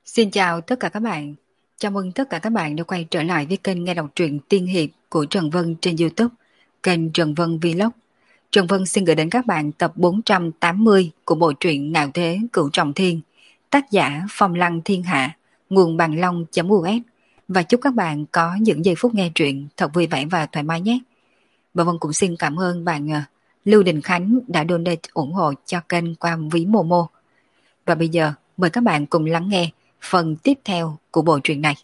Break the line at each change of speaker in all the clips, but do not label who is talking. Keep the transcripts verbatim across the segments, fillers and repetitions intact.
Xin chào tất cả các bạn. Chào mừng tất cả các bạn đã quay trở lại với kênh nghe đọc truyện tiên hiệp của Trần Vân trên YouTube, kênh Trần Vân Vlog. Trần Vân xin gửi đến các bạn tập bốn trăm tám mươi của bộ truyện Ngạo Thế Cửu Trọng Thiên, tác giả Phong Lăng Thiên Hạ, nguồn bằng long.us, và chúc các bạn có những giây phút nghe truyện thật vui vẻ và thoải mái nhé. Và Vân cũng xin cảm ơn bạn à, Lưu Đình Khánh đã donate ủng hộ cho kênh qua ví Momo. Và bây giờ mời các bạn cùng lắng nghe phần tiếp theo của bộ truyện này.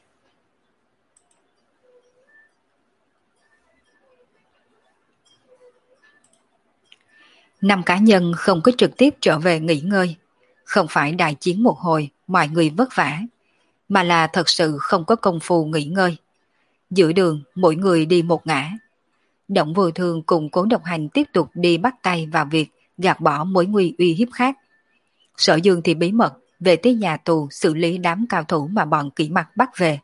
Năm cá nhân không có trực tiếp trở về nghỉ ngơi, không phải đại chiến một hồi mọi người vất vả, mà là thật sự không có công phu nghỉ ngơi. Giữa đường mỗi người đi một ngã. Động Vô Thương cùng Cố Độc Hành tiếp tục đi bắt tay vào việc gạt bỏ mối nguy uy hiếp khác. Sở Dương thì bí mật về tới nhà tù xử lý đám cao thủ mà bọn kỹ mặt bắt về.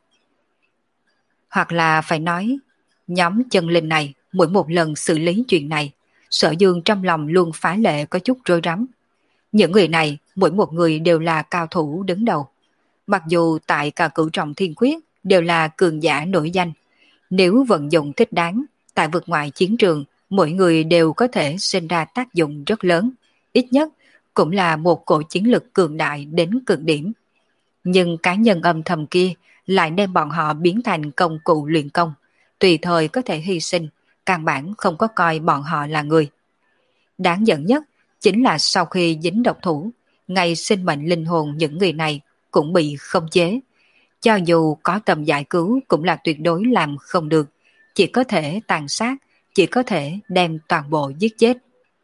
Hoặc là phải nói, nhóm chân linh này mỗi một lần xử lý chuyện này, Sở Dương trong lòng luôn phá lệ có chút rối rắm. Những người này, mỗi một người đều là cao thủ đứng đầu. Mặc dù tại cả Cửu Trọng Thiên Quyết đều là cường giả nổi danh, nếu vận dụng thích đáng, tại vực ngoại chiến trường, mỗi người đều có thể sinh ra tác dụng rất lớn, ít nhất cũng là một cổ chiến lực cường đại đến cực điểm. Nhưng cá nhân âm thầm kia lại đem bọn họ biến thành công cụ luyện công, tùy thời có thể hy sinh, căn bản không có coi bọn họ là người. Đáng giận nhất chính là sau khi dính độc thủ, ngay sinh mệnh linh hồn những người này cũng bị khống chế. Cho dù có tầm giải cứu cũng là tuyệt đối làm không được, chỉ có thể tàn sát, chỉ có thể đem toàn bộ giết chết.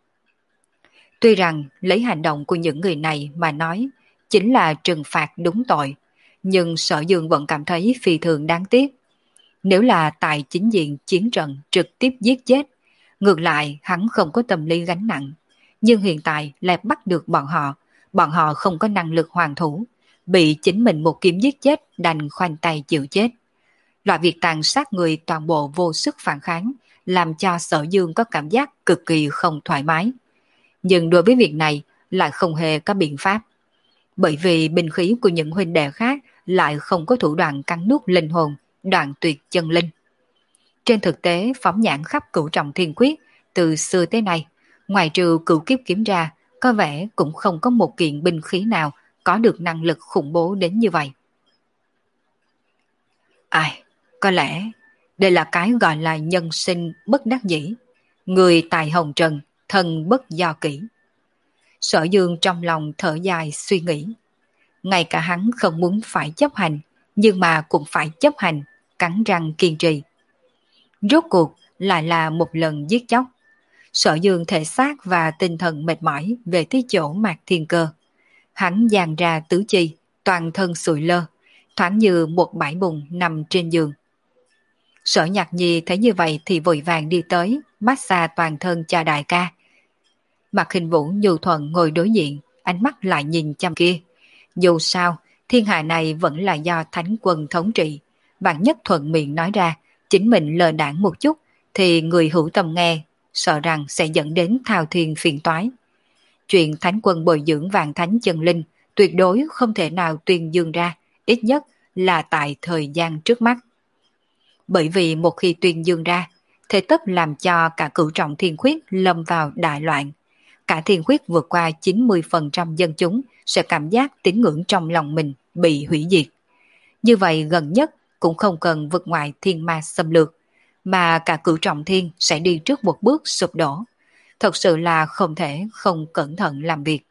Tuy rằng lấy hành động của những người này mà nói chính là trừng phạt đúng tội, nhưng Sở Dương vẫn cảm thấy phi thường đáng tiếc. Nếu là tại chính diện chiến trận trực tiếp giết chết, ngược lại hắn không có tâm lý gánh nặng. Nhưng hiện tại lại bắt được bọn họ, bọn họ không có năng lực hoàn thủ, bị chính mình một kiếm giết chết đành khoanh tay chịu chết. Loại việc tàn sát người toàn bộ vô sức phản kháng, làm cho Sở Dương có cảm giác cực kỳ không thoải mái. Nhưng đối với việc này lại không hề có biện pháp. Bởi vì binh khí của những huynh đệ khác lại không có thủ đoạn cắn nuốt linh hồn, đoạn tuyệt chân linh. Trên thực tế phóng nhãn khắp Cửu Trọng Thiên Quyết từ xưa tới nay, ngoài trừ Cửu Kiếp Kiếm ra, có vẻ cũng không có một kiện binh khí nào có được năng lực khủng bố đến như vậy. Ai, có lẽ đây là cái gọi là nhân sinh bất đắc dĩ. Người tài hồng trần, thân bất do kỷ. Sở Dương trong lòng thở dài suy nghĩ. Ngay cả hắn không muốn phải chấp hành, nhưng mà cũng phải chấp hành, cắn răng kiên trì. Rốt cuộc lại là một lần giết chóc. Sở Dương thể xác và tinh thần mệt mỏi về tới chỗ Mạc Thiên Cơ. Hắn dàn ra tứ chi, toàn thân sụi lơ, thoáng như một bãi bùn nằm trên giường. Sở Nhạc Nhi thấy như vậy thì vội vàng đi tới, massage toàn thân cho đại ca. Mạc Hình Vũ nhu thuận ngồi đối diện, ánh mắt lại nhìn chăm kia. Dù sao, thiên hạ này vẫn là do Thánh Quân thống trị. Bạn nhất thuận miệng nói ra, chính mình lờ đảng một chút, thì người hữu tâm nghe, sợ rằng sẽ dẫn đến thao thiên phiền toái. Chuyện Thánh Quân bồi dưỡng vạn thánh chân linh, tuyệt đối không thể nào tuyên dương ra, ít nhất là tại thời gian trước mắt. Bởi vì một khi tuyên dương ra, thế tất làm cho cả Cửu Trọng Thiên Khuyết lâm vào đại loạn. Cả Thiên Khuyết vượt qua chín mươi phần trăm dân chúng sẽ cảm giác tín ngưỡng trong lòng mình bị hủy diệt. Như vậy gần nhất cũng không cần vượt ngoài thiên ma xâm lược, mà cả Cửu Trọng Thiên sẽ đi trước một bước sụp đổ. Thật sự là không thể không cẩn thận làm việc.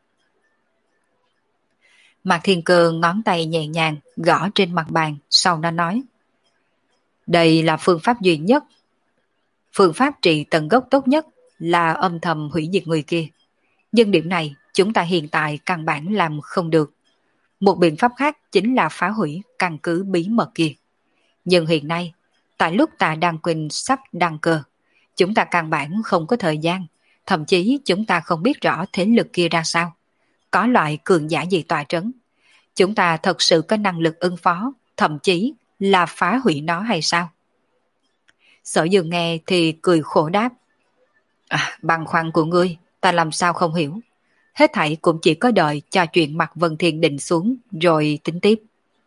Mạc Thiên Cơ ngón tay nhẹ nhàng gõ trên mặt bàn, sau đó nói: đây là phương pháp duy nhất. Phương pháp trị tận gốc tốt nhất là âm thầm hủy diệt người kia. Nhưng điểm này chúng ta hiện tại căn bản làm không được. Một biện pháp khác chính là phá hủy căn cứ bí mật kia. Nhưng hiện nay, tại lúc ta đang quỳnh sắp đăng cơ, chúng ta căn bản không có thời gian, thậm chí chúng ta không biết rõ thế lực kia ra sao. Có loại cường giả gì tọa trấn. Chúng ta thật sự có năng lực ứng phó, thậm chí là phá hủy nó hay sao? Sở Dương nghe thì cười khổ đáp: à, băn khoăn của ngươi, ta làm sao không hiểu. Hết thảy cũng chỉ có đợi cho chuyện Mạc Vân Thiên định xuống rồi tính tiếp.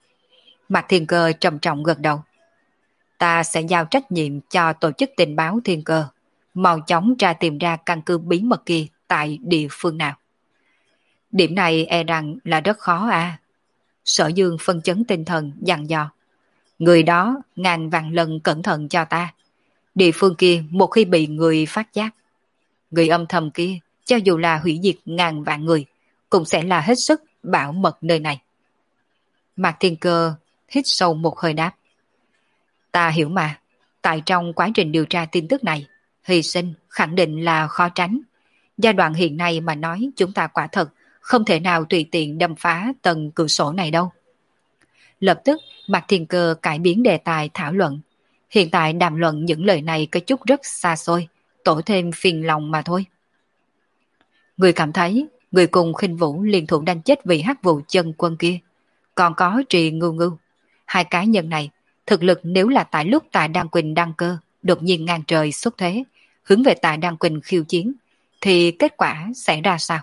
Mạc Thiên Cơ trầm trọng gật đầu. Ta sẽ giao trách nhiệm cho tổ chức tình báo Thiên Cơ, mau chóng ra tìm ra căn cứ bí mật kia tại địa phương nào. Điểm này e rằng là rất khó à. Sở Dương phân chấn tinh thần dặn dò. Người đó ngàn vạn lần cẩn thận cho ta. Địa phương kia một khi bị người phát giác, người âm thầm kia cho dù là hủy diệt ngàn vạn người cũng sẽ là hết sức bảo mật nơi này. Mạc Thiên Cơ hít sâu một hơi đáp. Ta hiểu mà, tại trong quá trình điều tra tin tức này, hy sinh khẳng định là khó tránh. Giai đoạn hiện nay mà nói chúng ta quả thật không thể nào tùy tiện đâm phá tầng cửa sổ này đâu. Lập tức Mạc Thiên Cơ cải biến đề tài thảo luận. Hiện tại đàm luận những lời này có chút rất xa xôi, tổ thêm phiền lòng mà thôi. Người cảm thấy người cùng Khinh Vũ liên thủ đánh chết vị hắc vụ chân quân kia, còn có Trì Ngưu Ngưu. Hai cá nhân này, thực lực nếu là tại lúc Tạ Đan Quỳnh đăng cơ, đột nhiên ngang trời xuất thế, hướng về Tạ Đan Quỳnh khiêu chiến, thì kết quả sẽ ra sao?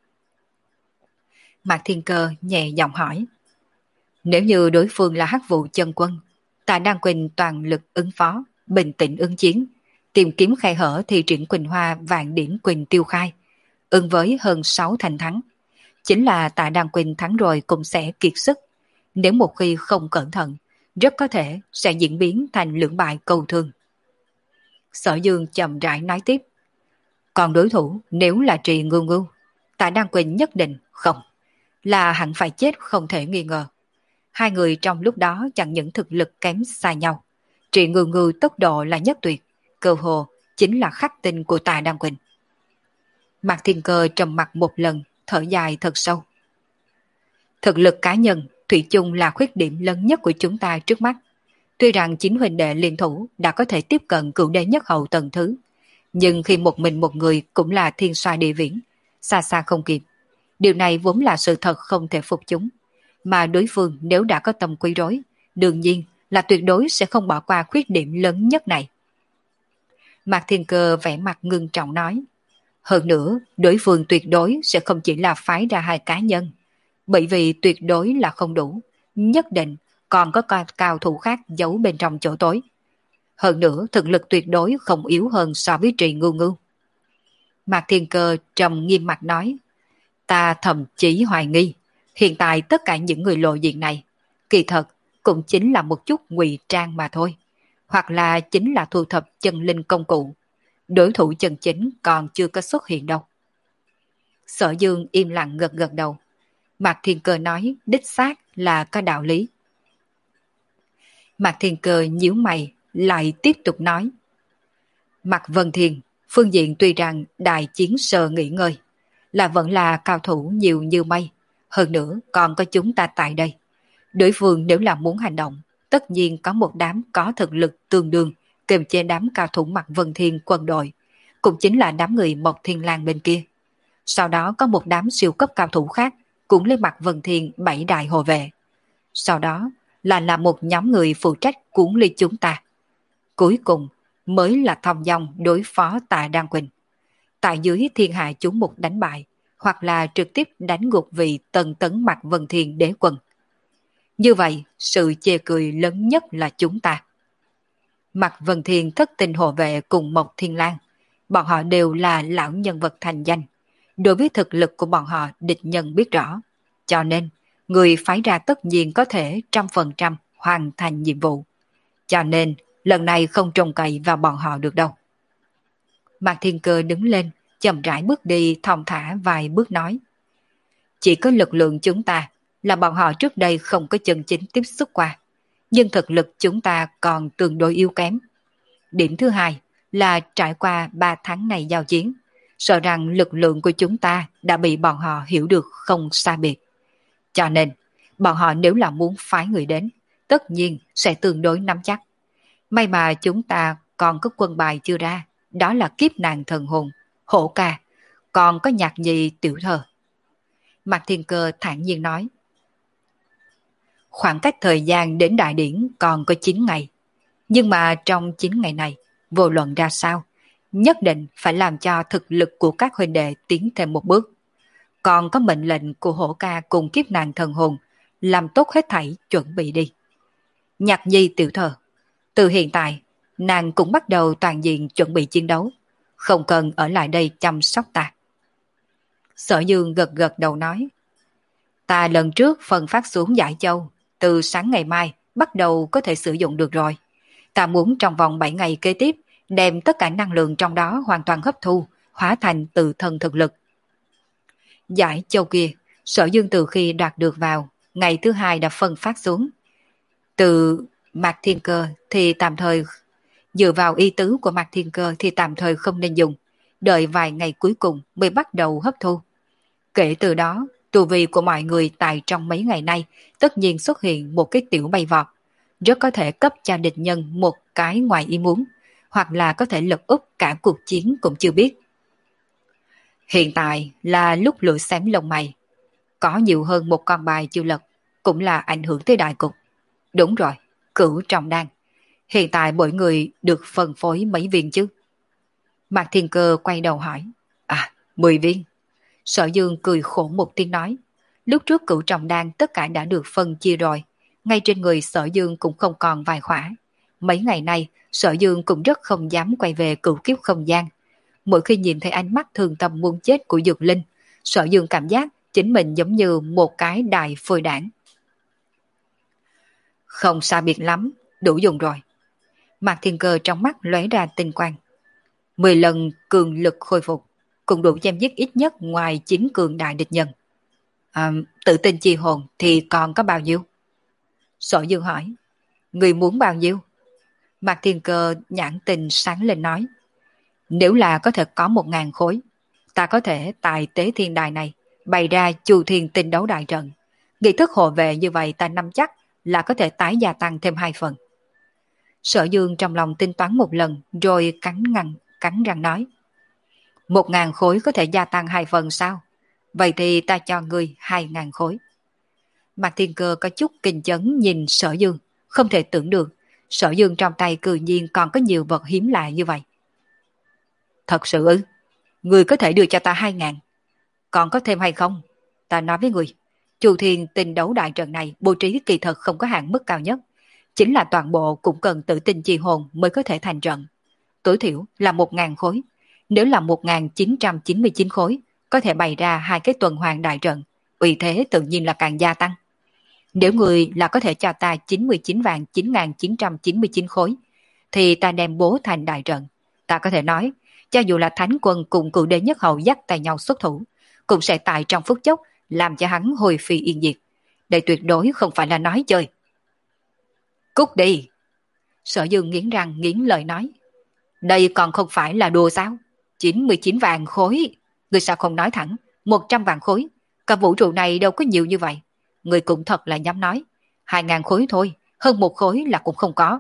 Mạc Thiên Cơ nhẹ giọng hỏi. Nếu như đối phương là hắc vụ chân quân, Tạ Đan Quỳnh toàn lực ứng phó, bình tĩnh ứng chiến, tìm kiếm khe hở thì triển Quỳnh Hoa vạn điểm Quỳnh tiêu khai, ứng với hơn sáu thành thắng. Chính là Tạ Đan Quỳnh thắng rồi cũng sẽ kiệt sức. Nếu một khi không cẩn thận, rất có thể sẽ diễn biến thành lưỡng bại câu thương. Sở Dương chậm rãi nói tiếp. Còn đối thủ nếu là Trì Ngưu Ngưu, Tạ Đan Quỳnh nhất định không, là hẳn phải chết không thể nghi ngờ. Hai người trong lúc đó chẳng những thực lực kém xa nhau, Trì Ngưu Ngưu tốc độ là nhất tuyệt, cơ hồ chính là khắc tinh của Tạ Đan Quỳnh. Mạc Thiên Cơ trầm mặt một lần, thở dài thật sâu. Thực lực cá nhân thủy chung là khuyết điểm lớn nhất của chúng ta trước mắt. Tuy rằng chính huynh đệ liên thủ đã có thể tiếp cận cửu đế nhất hậu tầng thứ, nhưng khi một mình một người cũng là thiên xoa địa viễn, xa xa không kịp. Điều này vốn là sự thật không thể phục chúng. Mà đối phương nếu đã có tâm quấy rối, đương nhiên là tuyệt đối sẽ không bỏ qua khuyết điểm lớn nhất này. Mạc Thiên Cơ vẻ mặt ngưng trọng nói. Hơn nữa, đối phương tuyệt đối sẽ không chỉ là phái ra hai cá nhân, bởi vì tuyệt đối là không đủ, nhất định còn có cao thủ khác giấu bên trong chỗ tối. Hơn nữa, thực lực tuyệt đối không yếu hơn so với Trì Ngưu Ngưu. Mạc Thiên Cơ trầm nghiêm mặt nói, ta thậm chí hoài nghi, hiện tại tất cả những người lộ diện này, kỳ thật cũng chính là một chút ngụy trang mà thôi, hoặc là chính là thu thập chân linh công cụ. Đối thủ chân chính còn chưa có xuất hiện đâu. Sở Dương im lặng gật gật đầu. Mạc Thiên Cơ nói đích xác là có đạo lý. Mạc Thiên Cơ nhíu mày lại tiếp tục nói. Mạc Vân Thiên, phương diện tuy rằng đại chiến sơ nghỉ ngơi, là vẫn là cao thủ nhiều như mây, hơn nữa còn có chúng ta tại đây. Đối phương nếu là muốn hành động, tất nhiên có một đám có thực lực tương đương kiềm chế đám cao thủ Mạc Vân Thiên quân đội, cũng chính là đám người Mộc Thiên Lang bên kia. Sau đó có một đám siêu cấp cao thủ khác cũng lấy Mạc Vân Thiên bảy đại hộ vệ. Sau đó là là một nhóm người phụ trách cuốn ly chúng ta. Cuối cùng mới là thông dong đối phó Tạ Đan Quỳnh. Tại dưới thiên hạ chúng một đánh bại, hoặc là trực tiếp đánh gục vị tần tấn Mạc Vân Thiên đế quân. Như vậy, sự chê cười lớn nhất là chúng ta. Mạc Vân Thiên thất tình hộ vệ cùng Mộc Thiên Lang, bọn họ đều là lão nhân vật thành danh. Đối với thực lực của bọn họ địch nhân biết rõ, cho nên người phái ra tất nhiên có thể trăm phần trăm hoàn thành nhiệm vụ. Cho nên lần này không trông cậy vào bọn họ được đâu. Mạc Thiên Cơ đứng lên, chậm rãi bước đi thong thả vài bước nói. Chỉ có lực lượng chúng ta là bọn họ trước đây không có chân chính tiếp xúc qua, nhưng thực lực chúng ta còn tương đối yếu kém. Điểm thứ hai là trải qua ba tháng này giao chiến, sợ rằng lực lượng của chúng ta đã bị bọn họ hiểu được không xa biệt. Cho nên, bọn họ nếu là muốn phái người đến, tất nhiên sẽ tương đối nắm chắc. May mà chúng ta còn có quân bài chưa ra, đó là kiếp nạn thần hồn, hổ ca, còn có nhạc nhị tiểu thơ. Mạc Thiên Cơ thản nhiên nói. Khoảng cách thời gian đến đại điển còn có chín ngày. Nhưng mà trong chín ngày này, vô luận ra sao, nhất định phải làm cho thực lực của các huynh đệ tiến thêm một bước. Còn có mệnh lệnh của hổ ca cùng kiếp nạn thần hồn, làm tốt hết thảy chuẩn bị đi. Nhạc nhi tiểu thơ, từ hiện tại, nàng cũng bắt đầu toàn diện chuẩn bị chiến đấu, không cần ở lại đây chăm sóc ta. Sở Dương gật gật đầu nói, ta lần trước phân phát xuống Giải Châu, từ sáng ngày mai bắt đầu có thể sử dụng được rồi. Ta muốn trong vòng bảy ngày kế tiếp đem tất cả năng lượng trong đó hoàn toàn hấp thu, hóa thành tự thân thực lực. Giải Châu kia, Sở Dương từ khi đoạt được vào, ngày thứ hai đã phân phát xuống. Từ Mạc Thiên Cơ thì tạm thời, dựa vào ý tứ của Mạc Thiên Cơ thì tạm thời không nên dùng, đợi vài ngày cuối cùng mới bắt đầu hấp thu. Kể từ đó, tu vi của mọi người tại trong mấy ngày nay tất nhiên xuất hiện một cái tiểu bay vọt, rất có thể cấp cho địch nhân một cái ngoài ý muốn, hoặc là có thể lật úp cả cuộc chiến cũng chưa biết. Hiện tại là lúc lửa xém lông mày, có nhiều hơn một con bài chưa lật, cũng là ảnh hưởng tới đại cục. Đúng rồi, cửu trọng đan. Hiện tại mỗi người được phân phối mấy viên chứ? Mạc Thiên Cơ quay đầu hỏi. À, mười viên. Sở Dương cười khổ một tiếng nói. Lúc trước cửu trọng đan tất cả đã được phân chia rồi. Ngay trên người Sở Dương cũng không còn vài khỏa. Mấy ngày nay, Sở Dương cũng rất không dám quay về cửu kiếp không gian. Mỗi khi nhìn thấy ánh mắt thương tâm muốn chết của Dược Linh, Sở Dương cảm giác chính mình giống như một cái đài phôi đảng. Không xa biệt lắm, đủ dùng rồi. Mạc Thiên Cơ trong mắt lóe ra tinh quang. Mười lần cường lực khôi phục, cũng đủ chém giết ít nhất ngoài chín cường đại địch nhân. À, tự tin chi hồn thì còn có bao nhiêu? Sở Dương hỏi. Người muốn bao nhiêu? Mạc Thiên Cơ nhãn tình sáng lên nói. Nếu là có thể có một ngàn khối, ta có thể tại tế thiên đài này bày ra chu thiên tinh đấu đại trận. Nghị thức hộ vệ như vậy ta nắm chắc là có thể tái gia tăng thêm hai phần. Sở Dương trong lòng tính toán một lần rồi cắn ngăn, cắn răng nói. Một ngàn khối có thể gia tăng hai phần sao? Vậy thì ta cho ngươi hai ngàn khối. Mạc Thiên Cơ có chút kinh chấn nhìn Sở Dương, không thể tưởng được Sở Dương trong tay cư nhiên còn có nhiều vật hiếm lạ như vậy. Thật sự ư? Ngươi có thể đưa cho ta hai ngàn. Còn có thêm hay không? Ta nói với ngươi, Chu Thiên tinh đấu đại trận này bố trí kỳ thật không có hạn mức cao nhất. Chính là toàn bộ cũng cần tự tin chi hồn mới có thể thành trận. Tối thiểu là một ngàn khối. Nếu là một nghìn chín trăm chín mươi chín khối, có thể bày ra hai cái tuần hoàn đại trận, uy thế tự nhiên là càng gia tăng. Nếu người là có thể cho ta chín mươi chín vạn chín nghìn chín trăm chín mươi chín khối, thì ta đem bố thành đại trận. Ta có thể nói, cho dù là thánh quân cùng cựu đế nhất hậu dắt tay nhau xuất thủ, cũng sẽ tại trong phút chốc làm cho hắn hồi phi yên diệt. Đây tuyệt đối không phải là nói chơi. Cút đi! Sở Dương nghiến răng nghiến lời nói. Đây còn không phải là đùa sao? chín mươi chín vạn khối. Người sao không nói thẳng? một trăm vạn khối. Cả vũ trụ này đâu có nhiều như vậy. Người cũng thật là dám nói. Hai ngàn khối thôi, hơn một khối là cũng không có.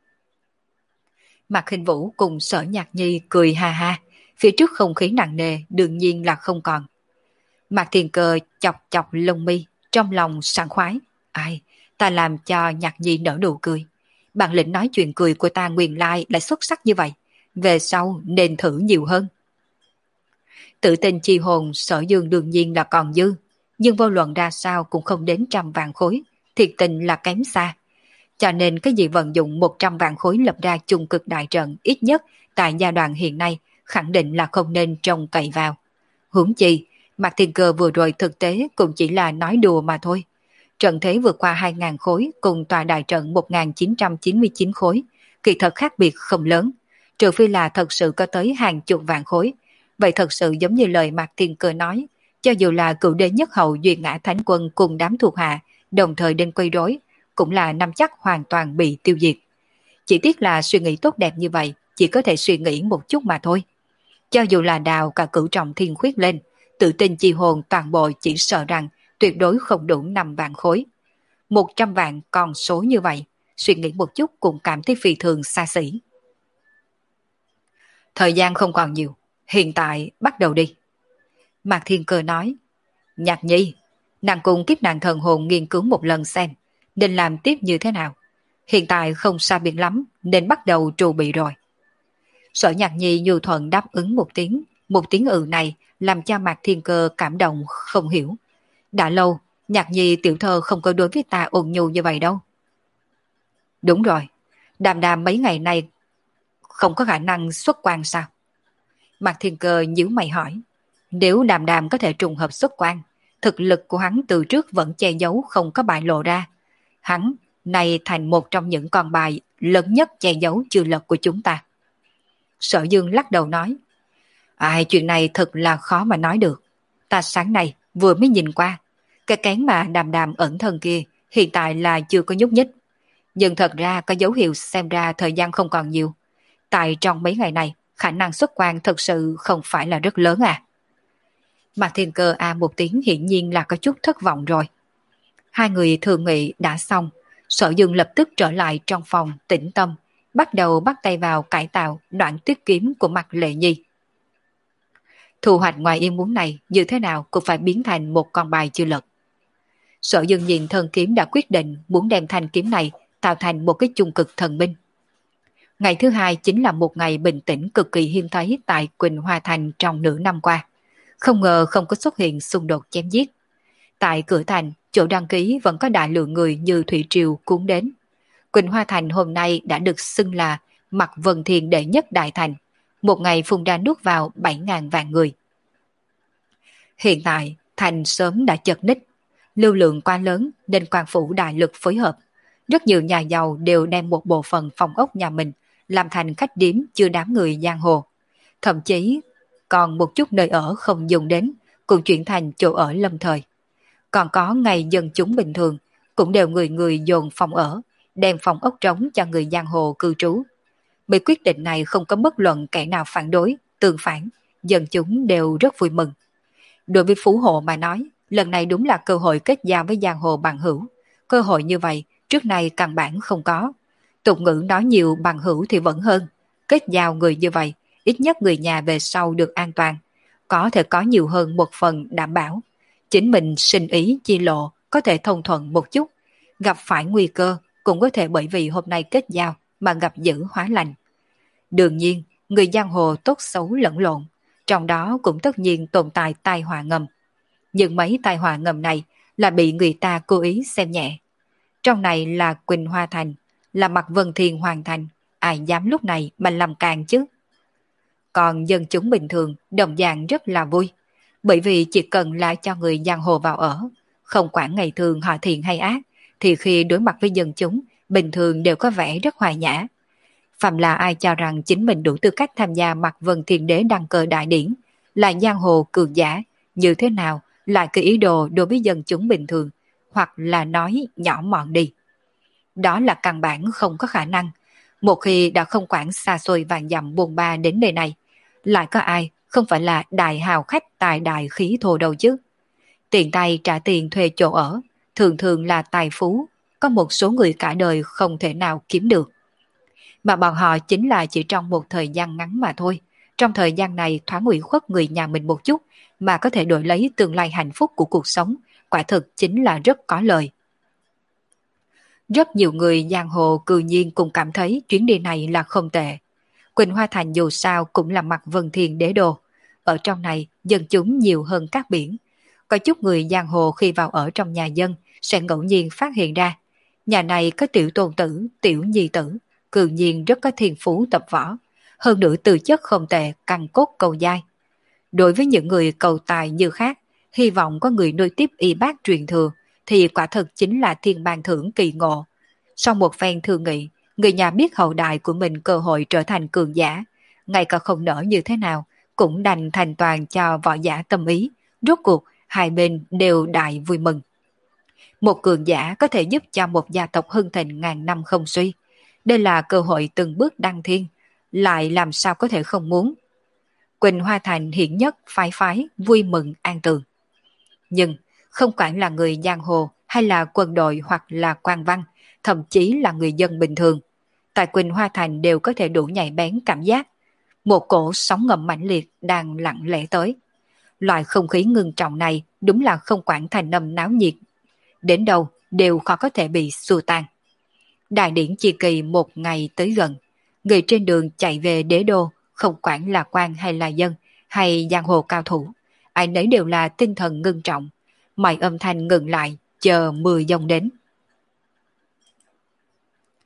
Mạc Hình Vũ cùng Sở Nhạc Nhi cười ha ha. Phía trước không khí nặng nề đương nhiên là không còn. Mạc Thiên Cơ chọc chọc lông mi, trong lòng sảng khoái. Ai, ta làm cho Nhạc Nhi nở nụ cười. Bản lĩnh nói chuyện cười của ta nguyên lai lại xuất sắc như vậy. Về sau nên thử nhiều hơn. Tự tin chi hồn Sở Dương đương nhiên là còn dư, nhưng vô luận ra sao cũng không đến trăm vạn khối, thiệt tình là kém xa. Cho nên cái gì vận dụng một trăm vạn khối lập ra chung cực đại trận ít nhất tại giai đoạn hiện nay khẳng định là không nên trông cậy vào. Huống chi, Mạc Thiên Cơ vừa rồi thực tế cũng chỉ là nói đùa mà thôi. Trận thế vượt qua hai nghìn khối cùng tòa đại trận một nghìn chín trăm chín mươi chín khối, kỳ thật khác biệt không lớn, trừ phi là thật sự có tới hàng chục vạn khối. Vậy thật sự giống như lời Mạc Thiên Cơ nói, cho dù là cựu đế nhất hậu duyên ngã thánh quân cùng đám thuộc hạ đồng thời đến quấy rối, cũng là nắm chắc hoàn toàn bị tiêu diệt. Chỉ tiếc là suy nghĩ tốt đẹp như vậy chỉ có thể suy nghĩ một chút mà thôi. Cho dù là đào cả cửu trọng thiên khuyết lên, tự tin chi hồn toàn bộ chỉ sợ rằng tuyệt đối không đủ năm vạn khối. Một trăm vạn con số như vậy, suy nghĩ một chút cũng cảm thấy phi thường xa xỉ. Thời gian không còn nhiều, hiện tại bắt đầu đi. Mạc Thiên Cơ nói, Nhạc Nhi, nàng cùng kiếp nạn thần hồn nghiên cứu một lần xem, nên làm tiếp như thế nào. Hiện tại không xa biệt lắm, nên bắt đầu trù bị rồi. Sở Nhạc Nhi nhu thuận đáp ứng một tiếng, một tiếng ừ này làm cho Mạc Thiên Cơ cảm động không hiểu. Đã lâu, Nhạc Nhi tiểu thơ không có đối với ta ôn nhu như vậy đâu. Đúng rồi, Đàm Đàm mấy ngày nay không có khả năng xuất quan sao? Mạc Thiên Cơ nhíu mày hỏi. Nếu Đàm Đàm có thể trùng hợp xuất quan, thực lực của hắn từ trước vẫn che giấu không có bại lộ ra. Hắn này thành một trong những con bài lớn nhất che giấu chư lật của chúng ta. Sở Dương lắc đầu nói. Ai, chuyện này thật là khó mà nói được. Ta sáng nay vừa mới nhìn qua, cái kén mà Đàm Đàm ẩn thân kia hiện tại là chưa có nhúc nhích. Nhưng thật ra có dấu hiệu xem ra thời gian không còn nhiều. Tại trong mấy ngày này, khả năng xuất quan thật sự không phải là rất lớn à. Mạc Thiên Cơ à một tiếng hiển nhiên là có chút thất vọng rồi. Hai người thường nghị đã xong, Sở Dương lập tức trở lại trong phòng tĩnh tâm, bắt đầu bắt tay vào cải tạo đoạn tuyết kiếm của Mạc Lệ Nhi. Thu hoạch ngoài ý muốn này như thế nào cũng phải biến thành một con bài chưa lật. Sở Dương nhìn thân kiếm đã quyết định muốn đem thanh kiếm này tạo thành một cái chung cực thần binh. Ngày thứ hai chính là một ngày bình tĩnh cực kỳ hiếm thấy tại Quỳnh Hoa Thành trong nửa năm qua. Không ngờ không có xuất hiện xung đột chém giết. Tại cửa thành, chỗ đăng ký vẫn có đại lượng người như thủy triều cuốn đến. Quỳnh Hoa Thành hôm nay đã được xưng là Mặc Vân Thiên đệ nhất đại thành, một ngày phun ra nuốt vào bảy ngàn vạn người. Hiện tại, thành sớm đã chật ních, lưu lượng quá lớn nên quan phủ đại lực phối hợp. Rất nhiều nhà giàu đều đem một bộ phận phòng ốc nhà mình làm thành khách điếm chưa đám người giang hồ. Thậm chí còn một chút nơi ở không dùng đến cũng chuyển thành chỗ ở lâm thời. Còn có ngày dân chúng bình thường cũng đều người người dồn phòng ở, đem phòng ốc trống cho người giang hồ cư trú. Bởi quyết định này không có bất luận kẻ nào phản đối, tương phản, dân chúng đều rất vui mừng. Đối với Phú Hộ mà nói, lần này đúng là cơ hội kết giao với giang hồ bằng hữu. Cơ hội như vậy, trước nay căn bản không có. Tục ngữ nói nhiều bằng hữu thì vẫn hơn. Kết giao người như vậy, ít nhất người nhà về sau được an toàn. Có thể có nhiều hơn một phần đảm bảo. Chính mình sinh ý chi lộ có thể thông thuận một chút. Gặp phải nguy cơ cũng có thể bởi vì hôm nay kết giao mà gặp dữ hóa lành. Đương nhiên, người giang hồ tốt xấu lẫn lộn. Trong đó cũng tất nhiên tồn tại tai họa ngầm. Nhưng mấy tai họa ngầm này là bị người ta cố ý xem nhẹ. Trong này là Quỳnh Hoa Thành, là Mặc Vân Thiên hoàn thành, ai dám lúc này mà làm càng chứ. Còn dân chúng bình thường đồng dạng rất là vui, bởi vì chỉ cần là cho người giang hồ vào ở, không quản ngày thường họ thiện hay ác, thì khi đối mặt với dân chúng, bình thường đều có vẻ rất hòa nhã. Phạm là ai cho rằng chính mình đủ tư cách tham gia Mặc Vân Thiên Đế đăng cơ đại điển, là giang hồ cường giả, như thế nào lại cái ý đồ đối với dân chúng bình thường, hoặc là nói nhỏ mọn đi. Đó là căn bản không có khả năng. Một khi đã không quản xa xôi vàng dặm buồn ba đến nơi này, lại có ai không phải là đại hào khách tài đại khí thô đâu chứ. Tiền tay trả tiền thuê chỗ ở, thường thường là tài phú, có một số người cả đời không thể nào kiếm được. Mà bọn họ chính là chỉ trong một thời gian ngắn mà thôi. Trong thời gian này thoáng ủy khuất người nhà mình một chút mà có thể đổi lấy tương lai hạnh phúc của cuộc sống, quả thực chính là rất có lời. Rất nhiều người giang hồ cư nhiên cũng cảm thấy chuyến đi này là không tệ. Quỳnh Hoa Thành dù sao cũng là Mặc Vân Thiên đế đô. Ở trong này dân chúng nhiều hơn các biển. Có chút người giang hồ khi vào ở trong nhà dân sẽ ngẫu nhiên phát hiện ra. Nhà này có tiểu tôn tử, tiểu nhi tử, cư nhiên rất có thiên phú tập võ. Hơn nữa từ chất không tệ, căn cốt cầu dai. Đối với những người cầu tài như khác, hy vọng có người nối tiếp y bác truyền thừa, thì quả thực chính là thiên ban thưởng kỳ ngộ. Sau một phen thương nghị, người nhà biết hậu đại của mình cơ hội trở thành cường giả, ngay cả không nỡ như thế nào, cũng đành thành toàn cho võ giả tâm ý, rốt cuộc hai bên đều đại vui mừng. Một cường giả có thể giúp cho một gia tộc hưng thịnh ngàn năm không suy. Đây là cơ hội từng bước đăng thiên, lại làm sao có thể không muốn. Quỳnh Hoa Thành hiển nhất phái phái vui mừng an tường. Nhưng không quản là người giang hồ hay là quân đội hoặc là quan văn, thậm chí là người dân bình thường, tại Quỳnh Hoa Thành đều có thể đủ nhạy bén cảm giác. Một cổ sóng ngầm mãnh liệt đang lặng lẽ tới. Loại không khí ngưng trọng này đúng là không quản thành âm náo nhiệt. Đến đâu đều khó có thể bị xua tan. Đại điển chi kỳ một ngày tới gần. Người trên đường chạy về đế đô, không quản là quan hay là dân, hay giang hồ cao thủ, ai nấy đều là tinh thần ngưng trọng. Mọi âm thanh ngừng lại, chờ mưa dông đến.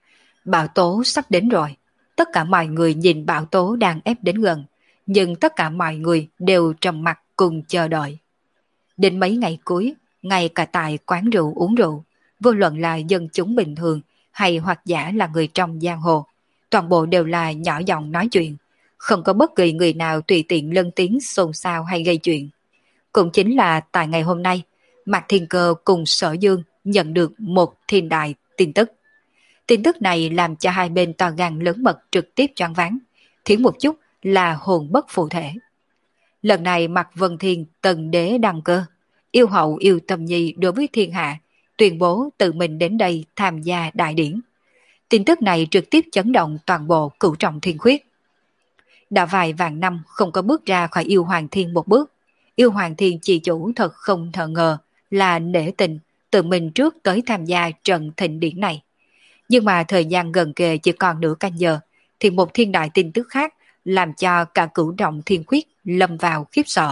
Bão tố sắp đến rồi. Tất cả mọi người nhìn bão tố đang ép đến gần, nhưng tất cả mọi người đều trầm mặc cùng chờ đợi. Đến mấy ngày cuối, ngay cả tại quán rượu uống rượu, vô luận là dân chúng bình thường hay hoặc giả là người trong giang hồ, toàn bộ đều là nhỏ giọng nói chuyện, không có bất kỳ người nào tùy tiện lên tiếng xôn xao hay gây chuyện. Cũng chính là tại ngày hôm nay, Mạc Thiên Cơ cùng Sở Dương nhận được một thiên đại tin tức. Tin tức này làm cho hai bên to gan lớn mật trực tiếp choáng váng, thiếu một chút là hồn bất phụ thể. Lần này Mạc Vân Thiên tần đế đăng cơ, yêu hậu yêu tâm nhi đối với thiên hạ, tuyên bố tự mình đến đây tham gia đại điển. Tin tức này trực tiếp chấn động toàn bộ cửu trọng thiên khuyết. Đã vài vạn năm không có bước ra khỏi yêu hoàng thiên một bước, yêu hoàng thiên chỉ chủ thật không thờ ngờ là nể tình tự mình trước tới tham gia trận thịnh điển này. Nhưng mà thời gian gần kề chỉ còn nửa canh giờ, thì một thiên đại tin tức khác làm cho cả cửu trọng thiên khuyết lâm vào khiếp sợ.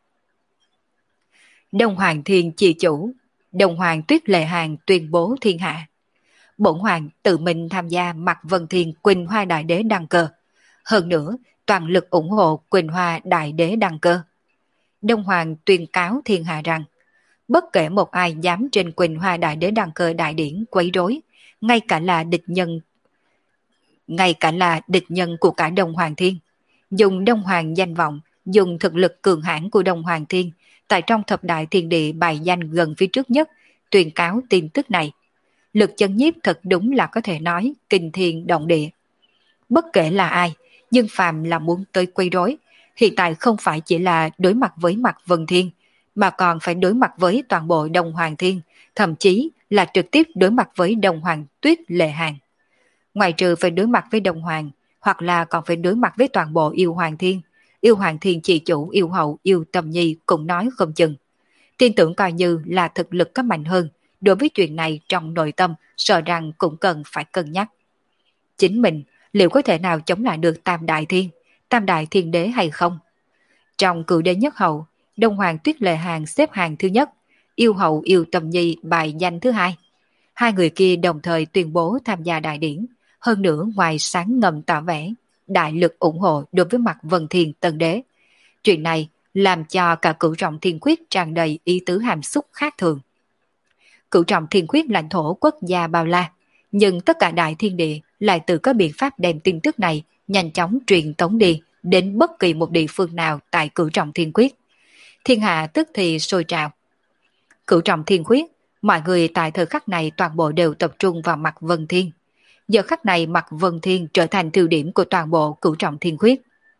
Đông Hoàng Thiên chỉ chủ, Đông Hoàng Tuyết Lệ Hàng tuyên bố thiên hạ. Bổn Hoàng tự mình tham gia Mạc Vân Thiên Quỳnh Hoa Đại Đế đăng cơ. Hơn nữa, toàn lực ủng hộ Quỳnh Hoa Đại Đế đăng cơ. Đông Hoàng tuyên cáo thiên hạ rằng, bất kể một ai dám trên Quỳnh Hoa Đại Đế đăng cơ đại điển quấy rối, ngay cả là địch nhân ngay cả là địch nhân của cả Đông Hoàng Thiên, dùng Đông Hoàng danh vọng, dùng thực lực cường hãn của Đông Hoàng Thiên, tại trong thập đại thiên địa bài danh gần phía trước nhất, tuyên cáo tin tức này. Lực chấn nhiếp thật đúng là có thể nói kinh thiên động địa. Bất kể là ai, nhưng phàm là muốn tới quấy rối, hiện tại không phải chỉ là đối mặt với Mạc Vân Thiên, mà còn phải đối mặt với toàn bộ Đông Hoàng Thiên, thậm chí là trực tiếp đối mặt với Đông Hoàng Tuyết Lệ Hàng. Ngoài trừ phải đối mặt với Đông Hoàng, hoặc là còn phải đối mặt với toàn bộ yêu Hoàng Thiên, yêu Hoàng Thiên chỉ chủ, yêu hậu, yêu Tâm Nhi cũng nói không chừng. Tin tưởng coi như là thực lực có mạnh hơn, đối với chuyện này trong nội tâm sợ rằng cũng cần phải cân nhắc. Chính mình liệu có thể nào chống lại được Tam Đại Thiên, Tam Đại Thiên Đế hay không? Trong cửu đế nhất hậu, Đông Hoàng Tuyết Lệ Hàng xếp hàng thứ nhất, yêu hậu yêu Tâm Nhi bài danh thứ hai. Hai người kia đồng thời tuyên bố tham gia đại điển, hơn nữa ngoài sáng ngầm tỏ vẻ đại lực ủng hộ đối với Mạc Vân Thiên Tân Đế. Chuyện này làm cho cả cửu trọng thiên quyết tràn đầy ý tứ hàm xúc khác thường. Cửu trọng thiên quyết lãnh thổ quốc gia bao la, nhưng tất cả đại thiên địa lại tự có biện pháp đem tin tức này nhanh chóng truyền tống đi đến bất kỳ một địa phương nào tại cửu trọng thiên quyết. Thiên hạ tức thì sôi trào. Cửu trọng thiên quyết, mọi người tại thời khắc này toàn bộ đều tập trung vào Mạc Vân Thiên. Giờ khắc này Mạc Vân Thiên trở thành tiêu điểm của toàn bộ cửu trọng thiên quyết.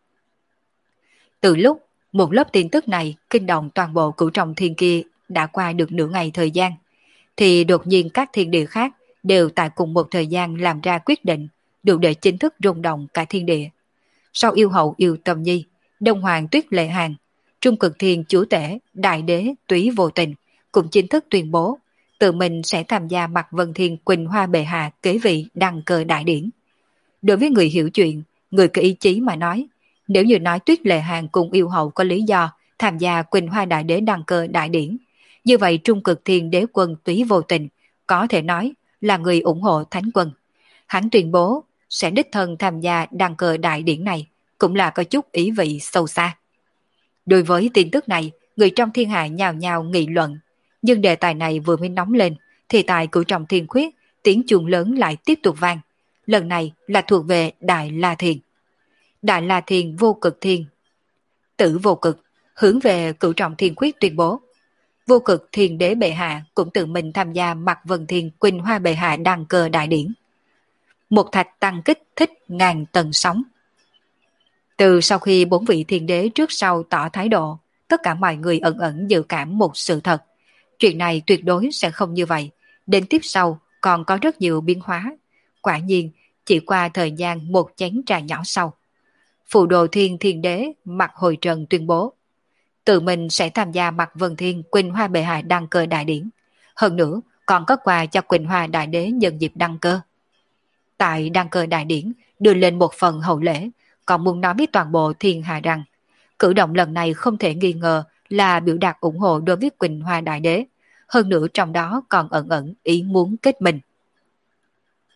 Từ lúc một lớp tin tức này kinh động toàn bộ cửu trọng thiên kia đã qua được nửa ngày thời gian, thì đột nhiên các thiên địa khác đều tại cùng một thời gian làm ra quyết định, đủ để chính thức rung động cả thiên địa. Sau yêu hậu yêu Tâm Nhi, Đông Hoàng Tuyết Lệ Hàng, Trung Cực Thiên Chúa Tể, Đại Đế Túy Vô Tình cũng chính thức tuyên bố tự mình sẽ tham gia Mạc Vân Thiên Quỳnh Hoa Bệ Hạ kế vị đăng cơ đại điển. Đối với người hiểu chuyện, người có ý chí mà nói, nếu như nói Tuyết Lệ Hàng cùng yêu hậu có lý do tham gia Quỳnh Hoa Đại Đế đăng cơ đại điển, như vậy Trung Cực Thiên Đế Quân Túy Vô Tình có thể nói là người ủng hộ Thánh Quân. Hắn tuyên bố sẽ đích thân tham gia đăng cơ đại điển này, cũng là có chút ý vị sâu xa. Đối với tin tức này, người trong thiên hạ nhào nhào nghị luận, nhưng đề tài này vừa mới nóng lên, thì tại cửu trọng thiên khuyết, tiếng chuông lớn lại tiếp tục vang. Lần này là thuộc về Đại La Thiên. Đại La Thiên Vô Cực Thiên, Tử Vô Cực, hướng về cửu trọng thiên khuyết tuyên bố. Vô Cực Thiên Đế Bệ Hạ cũng tự mình tham gia Mạc Vân Thiên Quỳnh Hoa Bệ Hạ đăng cơ đại điển. Một thạch tăng kích thích ngàn tầng sóng. Từ sau khi bốn vị thiên đế trước sau tỏ thái độ, tất cả mọi người ẩn ẩn dự cảm một sự thật. Chuyện này tuyệt đối sẽ không như vậy. Đến tiếp sau còn có rất nhiều biến hóa. Quả nhiên, chỉ qua thời gian một chén trà nhỏ sau, Phù Đồ Thiên Thiên Đế Mạc Hồi Trần tuyên bố tự mình sẽ tham gia Mạc Vân Thiên Quỳnh Hoa Bệ Hạ đăng cơ đại điển. Hơn nữa, còn có quà cho Quỳnh Hoa Đại Đế nhân dịp đăng cơ. Tại đăng cơ đại điển, đưa lên một phần hậu lễ, còn muốn nói với toàn bộ thiên hạ rằng, cử động lần này không thể nghi ngờ là biểu đạt ủng hộ đối với Quỳnh Hoa Đại Đế, hơn nữa trong đó còn ẩn ẩn ý muốn kết minh.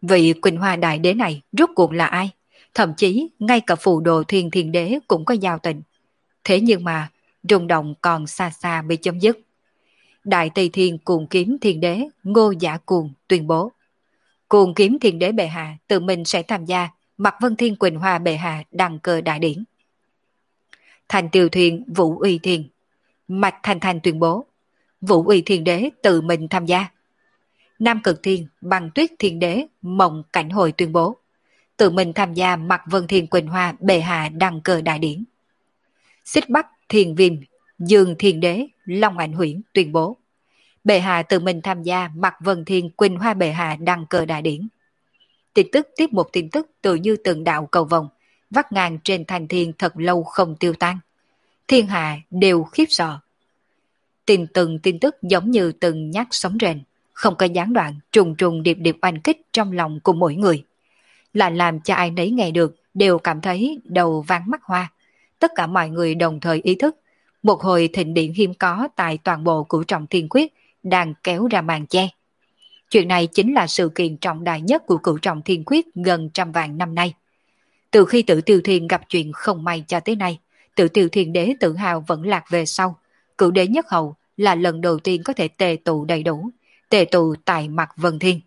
Vị Quỳnh Hoa Đại Đế này rốt cuộc là ai? Thậm chí ngay cả phù đồ Thiên Thiên Đế cũng có giao tình. Thế nhưng mà rung động còn xa xa bị chấm dứt. Đại Tây Thiên Cuồng Kiếm Thiên Đế Ngô Giả Cuồng tuyên bố Cuồng Kiếm Thiên Đế bệ hạ tự mình sẽ tham gia Mạc Vân Thiên Quỳnh Hoa bệ hạ đăng cơ đại điển. Thành Tiêu Thuyền Vũ Uy Thiên Mạch Thành Thành tuyên bố Vũ Uy Thiên Đế tự mình tham gia. Nam Cực Thiên Băng Tuyết Thiên Đế Mộng Cảnh Hồi tuyên bố tự mình tham gia Mạc Vân Thiên Quỳnh Hoa bệ hạ đăng cơ đại điển. Xích Bắc Thiên Viêm Dương Thiên Đế Long Ảnh Huyễn tuyên bố bệ hạ tự mình tham gia Mạc Vân Thiên Quỳnh Hoa bệ hạ đăng cơ đại điển. Tin tức tiếp một tin tức tự như từng đạo cầu vồng vắt ngang trên thành thiên thật lâu không tiêu tan. Thiên hạ đều khiếp sợ. Tin từng tin tức giống như từng nhát sóng rền, không có gián đoạn, trùng trùng điệp điệp oanh kích trong lòng của mỗi người. Là làm cho ai nấy nghe được đều cảm thấy đầu váng mắt hoa. Tất cả mọi người đồng thời ý thức, một hồi thịnh điện hiếm có tại toàn bộ cửu trọng thiên quyết đang kéo ra màn che. Chuyện này chính là sự kiện trọng đại nhất của cửu trọng thiên quyết gần trăm vạn năm nay. Từ khi Tử Tiêu Thiên gặp chuyện không may cho tới nay, Tử Tiêu Thiên đế tự hào vẫn lạc về sau. Cửu đế nhất hậu là lần đầu tiên có thể tề tụ đầy đủ, tề tụ tại Mạc Vân Thiên.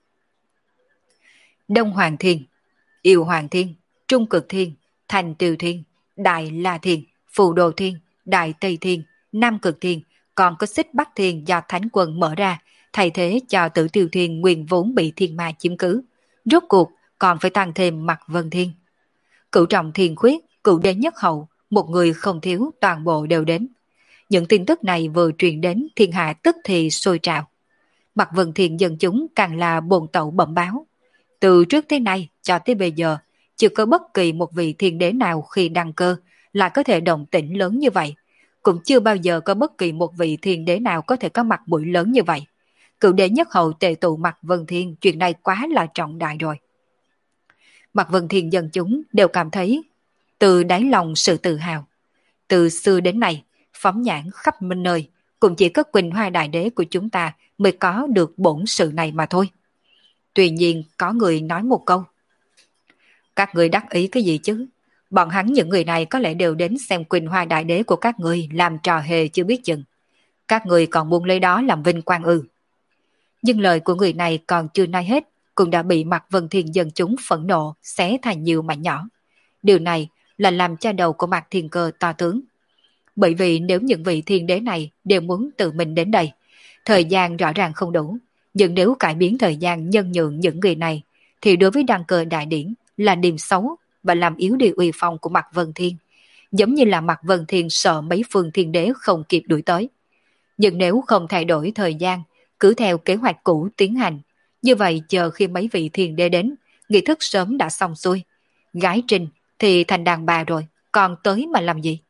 Đông Hoàng Thiên, Yêu Hoàng Thiên, Trung Cực Thiên, Thành Tiêu Thiên, Đại La Thiên, Phù Đồ Thiên, Đại Tây Thiên, Nam Cực Thiên, còn có Xích Bắc Thiên do Thánh Quân mở ra, thay thế cho Tử Tiêu Thiên nguyên vốn bị thiên ma chiếm cứ. Rốt cuộc còn phải tăng thêm Mạc Vân Thiên. Cửu trọng thiên khuyết, cửu đế nhất hậu, một người không thiếu toàn bộ đều đến. Những tin tức này vừa truyền đến thiên hạ tức thì sôi trào. Mạc Vân Thiên dân chúng càng là bồn tẩu bẩm báo. Từ trước tới nay cho tới bây giờ, chưa có bất kỳ một vị thiên đế nào khi đăng cơ lại có thể động tĩnh lớn như vậy. Cũng chưa bao giờ có bất kỳ một vị thiên đế nào có thể có mặt mũi lớn như vậy. Cửu đế nhất hậu tề tụ Mạc Vân Thiên, chuyện này quá là trọng đại rồi. Mạc Vân Thiên dân chúng đều cảm thấy từ đáy lòng sự tự hào. Từ xưa đến nay, phóng nhãn khắp minh nơi, cũng chỉ có Quỳnh Hoa Đại Đế của chúng ta mới có được bổn sự này mà thôi. Tuy nhiên có người nói một câu. Các người đắc ý cái gì chứ? Bọn hắn những người này có lẽ đều đến xem Quỳnh Hoa Đại Đế của các người làm trò hề chưa biết chừng. Các người còn muốn lấy đó làm vinh quang ư? Nhưng lời của người này còn chưa nói hết, cũng đã bị Mạc Vân Thiên dân chúng phẫn nộ xé thành nhiều mảnh nhỏ. Điều này là làm cho đầu của Mạc Thiên Cơ to tướng. Bởi vì nếu những vị thiên đế này đều muốn tự mình đến đây, thời gian rõ ràng không đủ. Nhưng nếu cải biến thời gian nhân nhượng những người này, thì đối với đăng cơ đại điển là điểm xấu và làm yếu đi uy phong của Mạc Vân Thiên. Giống như là Mạc Vân Thiên sợ mấy phương thiên đế không kịp đuổi tới. Nhưng nếu không thay đổi thời gian, cứ theo kế hoạch cũ tiến hành, như vậy chờ khi mấy vị thiên đế đến, nghi thức sớm đã xong xuôi. Gái Trinh thì thành đàn bà rồi, còn tới mà làm gì?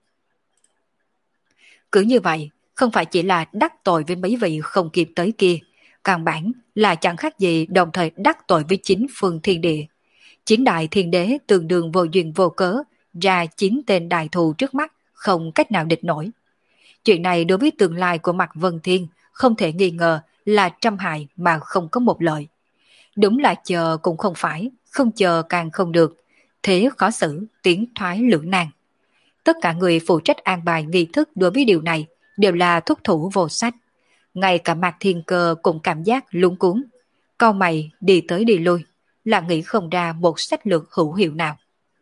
Cứ như vậy, không phải chỉ là đắc tội với mấy vị không kịp tới kia, căn bản là chẳng khác gì đồng thời đắc tội với chính phương thiên địa. Chín đại thiên đế tương đương vô duyên vô cớ, ra chín tên đại thù trước mắt, không cách nào địch nổi. Chuyện này đối với tương lai của Mạc Vân Thiên không thể nghi ngờ là trăm hại mà không có một lợi. Đúng là chờ cũng không phải, không chờ càng không được, thế khó xử, tiến thoái lưỡng nan. Tất cả người phụ trách an bài nghi thức đối với điều này đều là thúc thủ vô sách. Ngay cả Mạc Thiên Cơ cũng cảm giác lúng cuốn. Cau mày đi tới đi lui, là nghĩ không ra một sách lược hữu hiệu nào.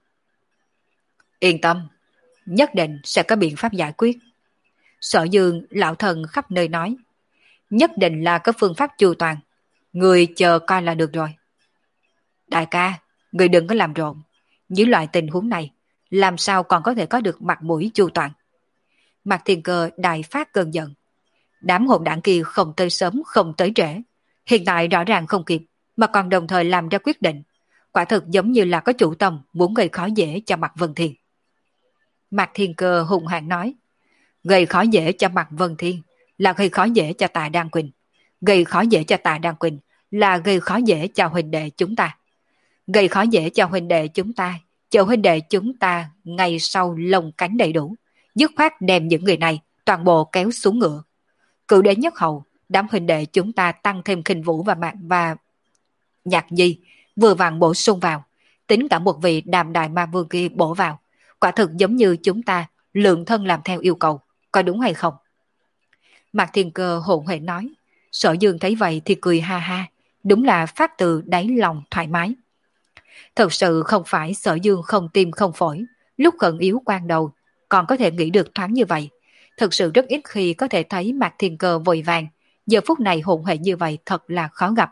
Yên tâm, nhất định sẽ có biện pháp giải quyết. Sở Dương lão thần khắp nơi nói, nhất định là có phương pháp chu toàn, người chờ coi là được rồi. Đại ca, người đừng có làm rộn, những loại tình huống này làm sao còn có thể có được mặt mũi chu toàn. Mạc Thiên Cơ đại phát cơn giận. Đám hồn đảng kia không tới sớm không tới trễ, hiện tại rõ ràng không kịp mà còn đồng thời làm ra quyết định, quả thực giống như là có chủ tâm muốn gây khó dễ cho Mạc Vân Thiên. Mạc Thiên Cơ hùng hãn nói, gây khó dễ cho Mạc Vân Thiên là gây khó dễ cho Tạ Đan Quỳnh, gây khó dễ cho Tạ Đan Quỳnh là gây khó dễ cho huynh đệ chúng ta, gây khó dễ cho huynh đệ chúng ta, chờ huynh đệ chúng ta ngày sau lồng cánh đầy đủ, dứt khoát đem những người này toàn bộ kéo xuống ngựa. Cửu đế nhất hậu, đám huynh đệ chúng ta tăng thêm khinh vũ và mạng và nhạc nhi, vừa vặn bổ sung vào, tính cả một vị đàm đại ma vương kia bổ vào, quả thực giống như chúng ta lượng thân làm theo yêu cầu, có đúng hay không? Mạc Thiên Cơ hỗn hển nói. Sở Dương thấy vậy thì cười ha ha, đúng là phát từ đáy lòng thoải mái. Thật sự không phải Sở Dương không tim không phổi, lúc khẩn yếu quan đầu, còn có thể nghĩ được thoáng như vậy. Thật sự rất ít khi có thể thấy Mạc Thiên Cơ vội vàng, giờ phút này hỗn hển như vậy thật là khó gặp.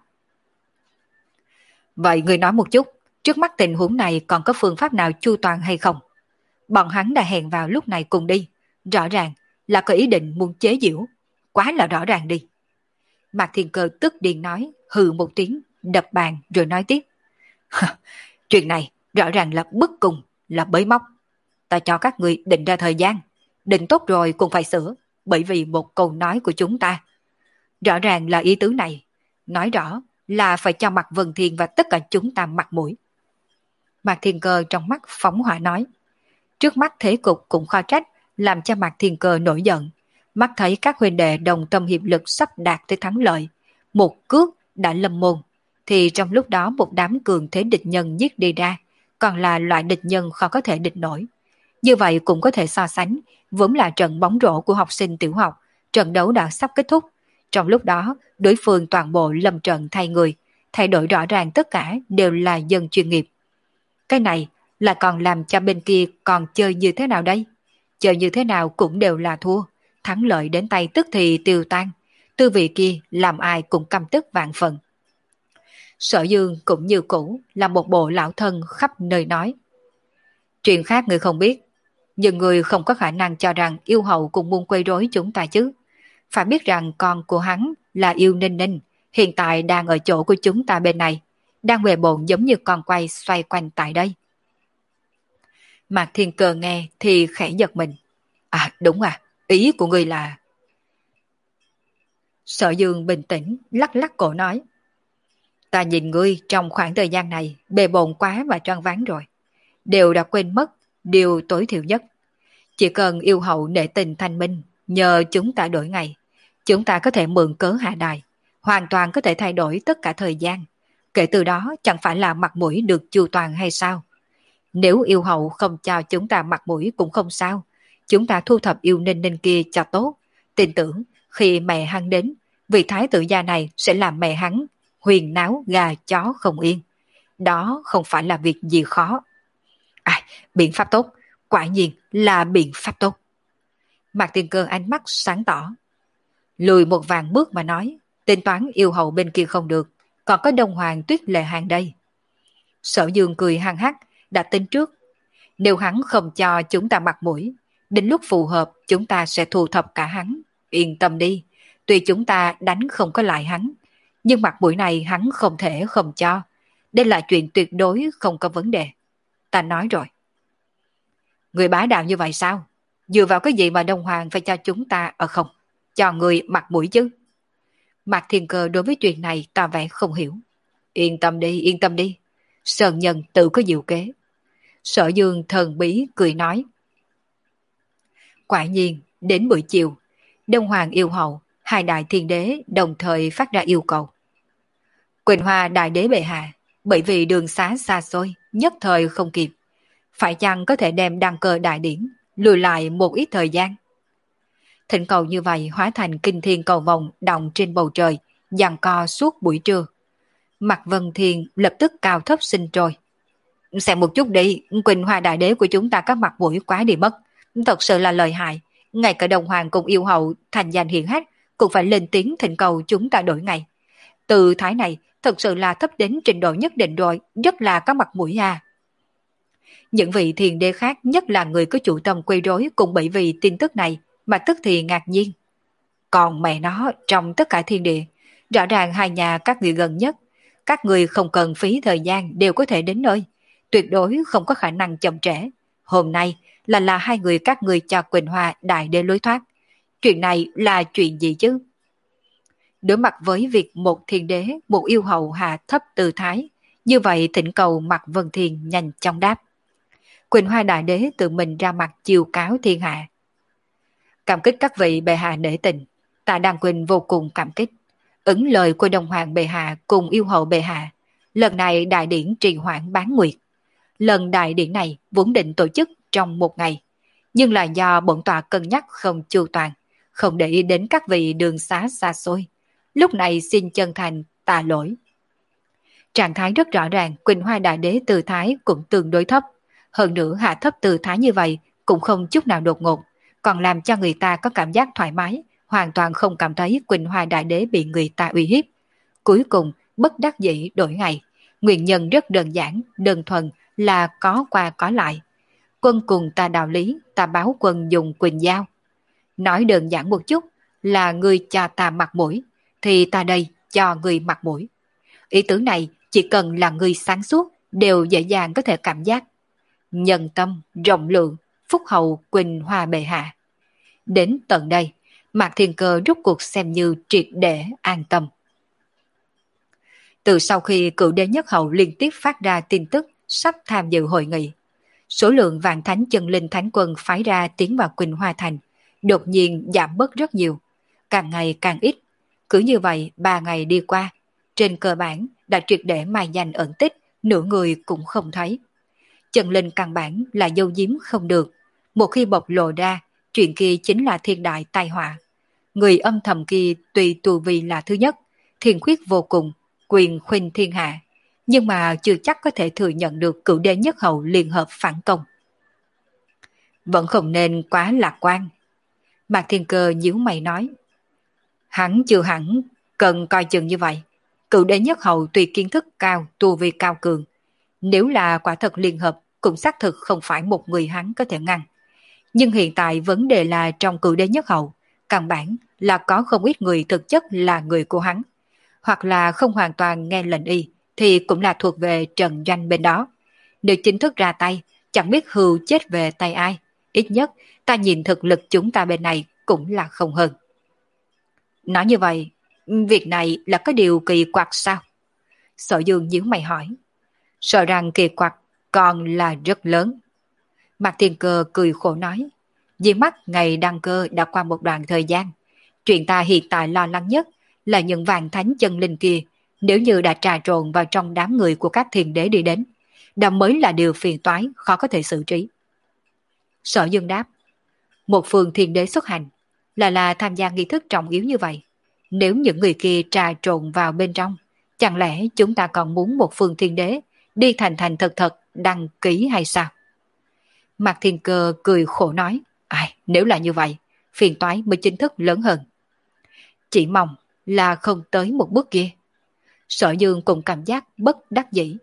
Vậy người nói một chút, trước mắt tình huống này còn có phương pháp nào chu toàn hay không? Bọn hắn đã hẹn vào lúc này cùng đi, rõ ràng là có ý định muốn chế giễu, quá là rõ ràng đi. Mạc Thiên Cơ tức điên nói, hừ một tiếng, đập bàn rồi nói tiếp. Chuyện này rõ ràng là bức cùng, là bới móc. Ta cho các người định ra thời gian, định tốt rồi cũng phải sửa, bởi vì một câu nói của chúng ta. Rõ ràng là ý tứ này, nói rõ là phải cho Mạc Vân Thiên và tất cả chúng ta mặt mũi. Mạc Thiên Cơ trong mắt phóng hỏa nói. Trước mắt thế cục cũng khó trách, làm cho Mạc Thiên Cơ nổi giận. Mắt thấy các huynh đệ đồng tâm hiệp lực sắp đạt tới thắng lợi, một cước đã lâm môn, thì trong lúc đó một đám cường thế địch nhân giết đi ra, còn là loại địch nhân khó có thể địch nổi. Như vậy cũng có thể so sánh, vốn là trận bóng rổ của học sinh tiểu học, trận đấu đã sắp kết thúc. Trong lúc đó, đối phương toàn bộ lâm trận thay người, thay đổi rõ ràng tất cả đều là dân chuyên nghiệp. Cái này là còn làm cho bên kia còn chơi như thế nào đây? Chơi như thế nào cũng đều là thua, thắng lợi đến tay tức thì tiêu tan, tư vị kia làm ai cũng căm tức vạn phần. Sở Dương cũng như cũ là một bộ lão thân khắp nơi nói. Chuyện khác người không biết, nhưng người không có khả năng cho rằng yêu hậu cũng muốn quấy rối chúng ta chứ. Phải biết rằng con của hắn là yêu Ninh Ninh, hiện tại đang ở chỗ của chúng ta bên này, đang về bộn giống như con quay xoay quanh tại đây. Mạc Thiên Cơ nghe thì khẽ giật mình. À đúng à, ý của người là... Sở Dương bình tĩnh lắc lắc cổ nói. Ta nhìn ngươi trong khoảng thời gian này bề bộn quá và choáng váng rồi. Đều đã quên mất điều tối thiểu nhất. Chỉ cần yêu hậu nể tình thanh minh, nhờ chúng ta đổi ngày, chúng ta có thể mượn cớ hạ đài, hoàn toàn có thể thay đổi tất cả thời gian. Kể từ đó chẳng phải là mặt mũi được chu toàn hay sao? Nếu yêu hậu không cho chúng ta mặt mũi cũng không sao, chúng ta thu thập yêu Ninh Ninh kia cho tốt. Tin tưởng khi mẹ hắn đến, vị thái tử gia này sẽ làm mẹ hắn huyền náo gà chó không yên. Đó không phải là việc gì khó. À, biện pháp tốt, quả nhiên là biện pháp tốt. Mạc Tiên Cơ ánh mắt sáng tỏ. Lùi một vàng bước mà nói, tính toán yêu hậu bên kia không được, còn có Đông Hoàng Tuyết Lệ Hàng đây. Sở Dương cười hăng hắc, đã tính trước. Nếu hắn không cho chúng ta mặt mũi, đến lúc phù hợp chúng ta sẽ thu thập cả hắn. Yên tâm đi, tuy chúng ta đánh không có lại hắn, nhưng mặt mũi này hắn không thể không cho. Đây là chuyện tuyệt đối không có vấn đề. Ta nói rồi. Người bá đạo như vậy sao? Dựa vào cái gì mà Đông Hoàng phải cho chúng ta ở không? Cho người mặt mũi chứ. Mạc Thiên Cơ đối với chuyện này tỏ vẻ không hiểu. Yên tâm đi, yên tâm đi. Sơn nhân tự có diệu kế. Sở Dương thần bí cười nói. Quả nhiên, đến buổi chiều, Đông Hoàng yêu hậu, hai đại thiên đế đồng thời phát ra yêu cầu. Quỳnh Hoa đại đế bệ hạ, bởi vì đường xá xa xôi, nhất thời không kịp. Phải chăng có thể đem đăng cơ đại điển, lùi lại một ít thời gian? Thỉnh cầu như vậy hóa thành kinh thiên cầu vồng động trên bầu trời, giằng co suốt buổi trưa. Mạc Vân Thiên lập tức cao thấp xin trôi. Xem một chút đi, Quỳnh Hoa đại đế của chúng ta có mặt mũi quá đi mất. Thật sự là lợi hại. Ngay cả Đồng Hoàng cùng yêu hậu thành danh hiển hách cũng phải lên tiếng thỉnh cầu chúng ta đổi ngày. Từ thái này thật sự là thấp đến trình độ nhất định rồi, rất là có mặt mũi à. Những vị thiền đế khác, nhất là người có chủ tâm quấy rối, cũng bởi vì tin tức này mà tức thì ngạc nhiên. Còn mẹ nó, trong tất cả thiên địa, rõ ràng hai nhà các người gần nhất, các người không cần phí thời gian đều có thể đến nơi, tuyệt đối không có khả năng chậm trễ. Hôm nay là là hai người các người cho Quỳnh Hoa đại đế lối thoát. Chuyện này là chuyện gì chứ? Đối mặt với việc một thiên đế, một yêu hậu hạ thấp tư thái, như vậy thỉnh cầu Mạc Vân Thiên nhanh chóng đáp. Quỳnh Hoa đại đế tự mình ra mặt chiêu cáo thiên hạ. Cảm kích các vị bệ hạ nể tình, ta Đan Quỳnh vô cùng cảm kích. Ứng lời của Đông Hoàng bệ hạ cùng yêu hậu bệ hạ, lần này đại điển trì hoãn bán nguyệt. Lần đại điển này vốn định tổ chức trong một ngày, nhưng là do bổn tọa cân nhắc không chu toàn, không để ý đến các vị đường xá xa xôi. Lúc này xin chân thành tạ lỗi. Trạng thái rất rõ ràng, Quỳnh Hoa Đại Đế tư thái cũng tương đối thấp. Hơn nữa hạ thấp tư thái như vậy cũng không chút nào đột ngột, còn làm cho người ta có cảm giác thoải mái, hoàn toàn không cảm thấy Quỳnh Hoa Đại Đế bị người ta uy hiếp. Cuối cùng, bất đắc dĩ đổi ngày. Nguyên nhân rất đơn giản, đơn thuần là có qua có lại. Quân cùng ta đạo lý, ta báo quân dùng Quỳnh Giao. Nói đơn giản một chút là người cho ta mặt mũi, thì ta đây cho người mặt mũi. Ý tứ này chỉ cần là người sáng suốt đều dễ dàng có thể cảm giác. Nhân tâm, rộng lượng, phúc hậu Quỳnh Hoa bệ hạ. Đến tận đây, Mạc Thiên Cơ rút cuộc xem như triệt để an tâm. Từ sau khi cựu đế nhất hậu liên tiếp phát ra tin tức sắp tham dự hội nghị, số lượng vạn thánh chân linh thánh quân phái ra tiến vào Quỳnh Hoa Thành đột nhiên giảm bớt rất nhiều, càng ngày càng ít. Cứ như vậy ba ngày đi qua, trên cơ bản đã triệt để mai danh ẩn tích, nửa người cũng không thấy. Chân linh căn bản là dâu giếm không được, một khi bộc lộ ra, chuyện kia chính là thiên đại tai họa. Người âm thầm kia tùy tu vi là thứ nhất, thiên khuyết vô cùng, quyền khuynh thiên hạ, nhưng mà chưa chắc có thể thừa nhận được cựu đế nhất hậu liên hợp phản công. Vẫn không nên quá lạc quan. Mạc Thiên Cơ nhíu mày nói. Hắn chưa hẳn cần coi chừng như vậy. Cựu đế nhất hậu tuy kiến thức cao, tu vi cao cường, nếu là quả thật liên hợp cũng xác thực không phải một người hắn có thể ngăn. Nhưng hiện tại vấn đề là trong cựu đế nhất hậu, căn bản là có không ít người thực chất là người của hắn, hoặc là không hoàn toàn nghe lệnh y thì cũng là thuộc về trận doanh bên đó. Nếu chính thức ra tay, chẳng biết hưu chết về tay ai. Ít nhất ta nhìn thực lực chúng ta bên này cũng là không hơn. Nói như vậy, việc này là có điều kỳ quặc sao? Sở Dương nhíu mày hỏi. Sợ rằng kỳ quặc còn là rất lớn. Mạc Thiên Cơ cười khổ nói. Vì mắt ngày đăng cơ đã qua một đoạn thời gian. Chuyện ta hiện tại lo lắng nhất là những vạn thánh chân linh kia, nếu như đã trà trộn vào trong đám người của các thiền đế đi đến, đó mới là điều phiền toái khó có thể xử trí. Sở Dương đáp. Một phương thiền đế xuất hành là là tham gia nghi thức trọng yếu như vậy. Nếu những người kia trà trộn vào bên trong, chẳng lẽ chúng ta còn muốn một phương thiên đế đi thành thành thật thật đăng ký hay sao? Mạc Thiên Cơ cười khổ nói. Ai, nếu là như vậy, phiền toái mới chính thức lớn hơn. Chỉ mong là không tới một bước kia. Sở Dương cũng cảm giác bất đắc dĩ.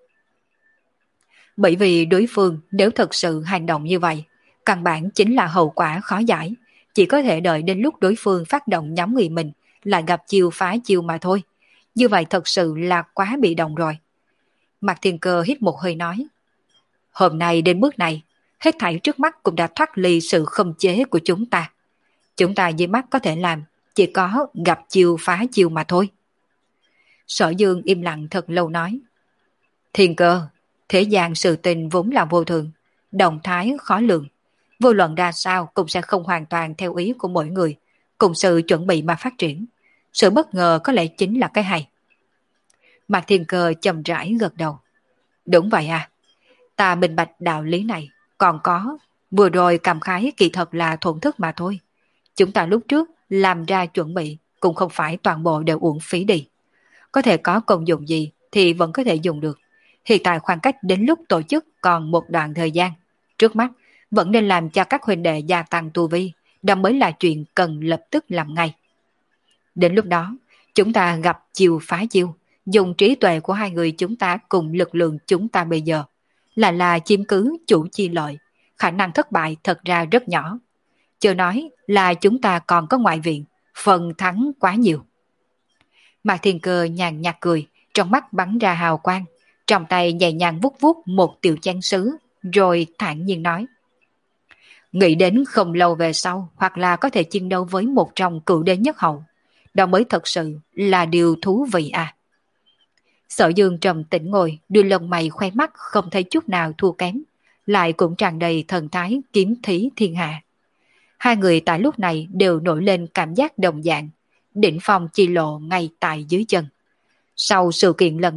Bởi vì đối phương nếu thật sự hành động như vậy, căn bản chính là hậu quả khó giải, chỉ có thể đợi đến lúc đối phương phát động nhóm người mình lại gặp chiêu phá chiêu mà thôi. Như vậy thật sự là quá bị động rồi. Mạc Thiên Cơ hít một hơi nói. Hôm nay đến bước này, hết thảy trước mắt cũng đã thoát ly sự khống chế của chúng ta. Chúng ta dưới mắt có thể làm chỉ có gặp chiêu phá chiêu mà thôi. Sở Dương im lặng thật lâu nói. Thiên Cơ, thế gian sự tình vốn là vô thường, động thái khó lường. Vô luận ra sao cũng sẽ không hoàn toàn theo ý của mỗi người, cùng sự chuẩn bị mà phát triển. Sự bất ngờ có lẽ chính là cái hay. Mạc Thiên Cơ chậm rãi gật đầu. Đúng vậy à, ta minh bạch đạo lý này, còn có, vừa rồi cảm khái kỳ thật là thuận thức mà thôi. Chúng ta lúc trước làm ra chuẩn bị cũng không phải toàn bộ đều uổng phí đi. Có thể có công dụng gì thì vẫn có thể dùng được. Hiện tại khoảng cách đến lúc tổ chức còn một đoạn thời gian. Trước mắt vẫn nên làm cho các huynh đệ gia tăng tu vi, đó mới là chuyện cần lập tức làm ngay. Đến lúc đó, chúng ta gặp chiêu phá chiêu, dùng trí tuệ của hai người chúng ta cùng lực lượng chúng ta bây giờ, là là chiếm cứ chủ chi lợi, khả năng thất bại thật ra rất nhỏ. Chưa nói là chúng ta còn có ngoại viện, phần thắng quá nhiều. Mạc Thiên Cơ nhàn nhạt cười, trong mắt bắn ra hào quang, trong tay nhẹ nhàng vuốt vuốt một tiểu chén sứ, rồi thản nhiên nói. Nghĩ đến không lâu về sau, hoặc là có thể chiến đấu với một trong cựu đế nhất hậu, đó mới thật sự là điều thú vị à. Sở Dương trầm tĩnh ngồi, đưa lông mày khoe mắt không thấy chút nào thua kém, lại cũng tràn đầy thần thái kiếm thí thiên hạ. Hai người tại lúc này đều nổi lên cảm giác đồng dạng, đỉnh phong chi lộ ngay tại dưới chân. Sau sự kiện lần này,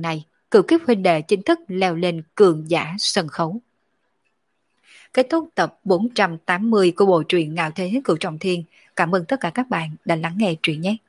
Cửu kiếp huynh đệ chính thức leo lên cường giả sân khấu. Kết thúc tập bốn trăm tám mươi của bộ truyện Ngạo Thế Cửu Trọng Thiên. Cảm ơn tất cả các bạn đã lắng nghe truyện nhé.